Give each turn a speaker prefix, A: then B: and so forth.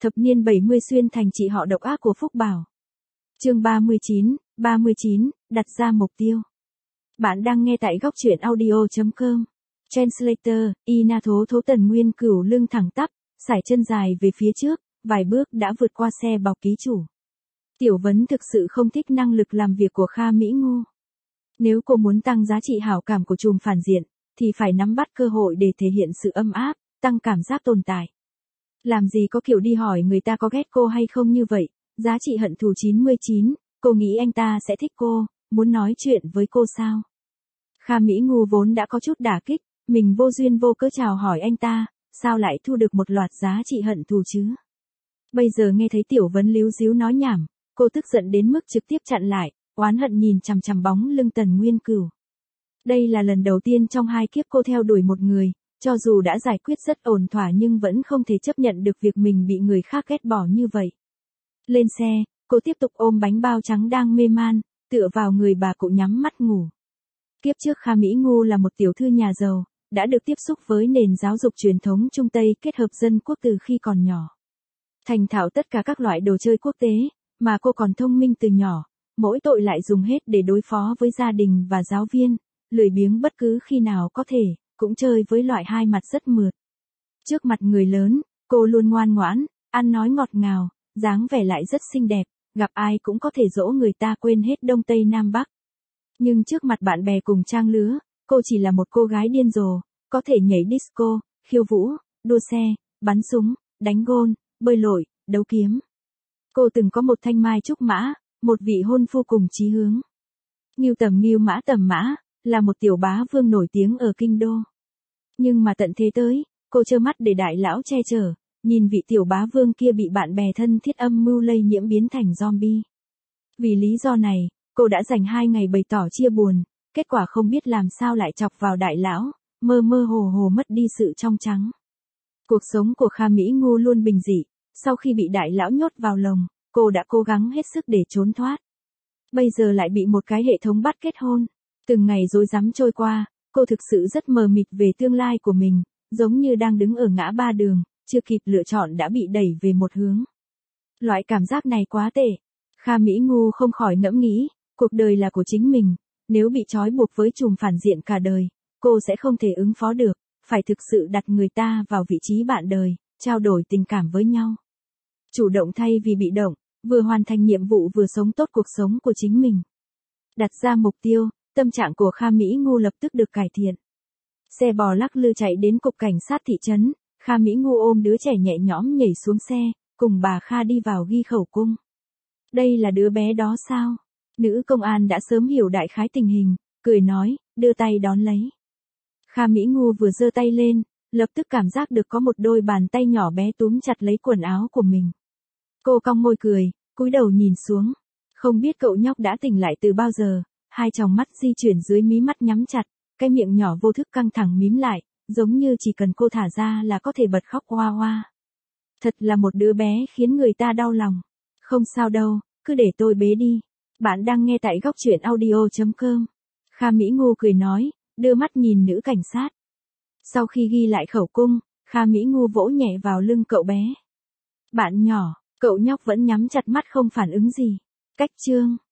A: Thập niên 70 xuyên thành chị họ độc ác của Phúc Bảo. Chương 39, đặt ra mục tiêu. Bạn đang nghe tại góc truyện audio.com. Translator, Ina Thố Thố Tần Nguyên Cửu lưng thẳng tắp, sải chân dài về phía trước, vài bước đã vượt qua xe bọc ký chủ. Tiểu Vấn thực sự không thích năng lực làm việc của Kha Mỹ Ngu. Nếu cô muốn tăng giá trị hảo cảm của trùm phản diện, thì phải nắm bắt cơ hội để thể hiện sự âm áp, tăng cảm giác tồn tại. Làm gì có kiểu đi hỏi người ta có ghét cô hay không như vậy, giá trị hận thù 99, cô nghĩ anh ta sẽ thích cô, muốn nói chuyện với cô sao? Kha Mỹ Ngu vốn đã có chút đả kích, mình vô duyên vô cớ chào hỏi anh ta, sao lại thu được một loạt giá trị hận thù chứ? Bây giờ nghe thấy Tiểu Vấn líu díu nói nhảm, cô tức giận đến mức trực tiếp chặn lại, oán hận nhìn chằm chằm bóng lưng Tần Nguyên Cửu. Đây là lần đầu tiên trong 2 kiếp cô theo đuổi một người, cho dù đã giải quyết rất ổn thỏa nhưng vẫn không thể chấp nhận được việc mình bị người khác ghét bỏ như vậy. Lên xe, cô tiếp tục ôm bánh bao trắng đang mê man, tựa vào người bà cụ nhắm mắt ngủ. Kiếp trước Kha Mỹ Ngu là một tiểu thư nhà giàu, đã được tiếp xúc với nền giáo dục truyền thống Trung Tây kết hợp dân quốc từ khi còn nhỏ. Thành thạo tất cả các loại đồ chơi quốc tế, mà cô còn thông minh từ nhỏ, mỗi tội lại dùng hết để đối phó với gia đình và giáo viên, lười biếng bất cứ khi nào có thể, cũng chơi với loại hai mặt rất mượt. Trước mặt người lớn, cô luôn ngoan ngoãn, ăn nói ngọt ngào, dáng vẻ lại rất xinh đẹp, gặp ai cũng có thể dỗ người ta quên hết Đông Tây Nam Bắc. Nhưng trước mặt bạn bè cùng trang lứa, cô chỉ là một cô gái điên rồ, có thể nhảy disco, khiêu vũ, đua xe, bắn súng, đánh gôn, bơi lội, đấu kiếm. Cô từng có một thanh mai trúc mã, một vị hôn phu cùng chí hướng. Ngưu tầm mã, là một tiểu bá vương nổi tiếng ở kinh đô. Nhưng mà tận thế tới, cô trơ mắt để đại lão che chở, nhìn vị tiểu bá vương kia bị bạn bè thân thiết âm mưu lây nhiễm biến thành zombie. Vì lý do này, cô đã dành 2 ngày bày tỏ chia buồn, kết quả không biết làm sao lại chọc vào đại lão, mơ mơ hồ hồ mất đi sự trong trắng. Cuộc sống của Kha Mỹ Ngu luôn bình dị, sau khi bị đại lão nhốt vào lồng, cô đã cố gắng hết sức để trốn thoát. Bây giờ lại bị một cái hệ thống bắt kết hôn. Từng ngày rối rắm trôi qua, cô thực sự rất mờ mịt về tương lai của mình, giống như đang đứng ở ngã ba đường, chưa kịp lựa chọn đã bị đẩy về một hướng. Loại cảm giác này quá tệ. Kha Mỹ Ngu không khỏi ngẫm nghĩ, cuộc đời là của chính mình, nếu bị trói buộc với trùm phản diện cả đời, cô sẽ không thể ứng phó được, phải thực sự đặt người ta vào vị trí bạn đời, trao đổi tình cảm với nhau. Chủ động thay vì bị động, vừa hoàn thành nhiệm vụ vừa sống tốt cuộc sống của chính mình. Đặt ra mục tiêu, tâm trạng của Kha Mỹ Ngu lập tức được cải thiện. Xe bò lắc lư chạy đến cục cảnh sát thị trấn, Kha Mỹ Ngu ôm đứa trẻ nhẹ nhõm nhảy xuống xe, cùng bà Kha đi vào ghi khẩu cung. Đây là đứa bé đó sao? Nữ công an đã sớm hiểu đại khái tình hình, cười nói, đưa tay đón lấy. Kha Mỹ Ngu vừa giơ tay lên, lập tức cảm giác được có một đôi bàn tay nhỏ bé túm chặt lấy quần áo của mình. Cô cong môi cười, cúi đầu nhìn xuống. Không biết cậu nhóc đã tỉnh lại từ bao giờ, 2 tròng mắt di chuyển dưới mí mắt nhắm chặt, cái miệng nhỏ vô thức căng thẳng mím lại, giống như chỉ cần cô thả ra là có thể bật khóc hoa hoa. Thật là một đứa bé khiến người ta đau lòng. Không sao đâu, cứ để tôi bế đi. Bạn đang nghe tại góc truyện audio.com. Kha Mỹ Ngu cười nói, đưa mắt nhìn nữ cảnh sát. Sau khi ghi lại khẩu cung, Kha Mỹ Ngu vỗ nhẹ vào lưng cậu bé. Bạn nhỏ, cậu nhóc vẫn nhắm chặt mắt không phản ứng gì. Cách chương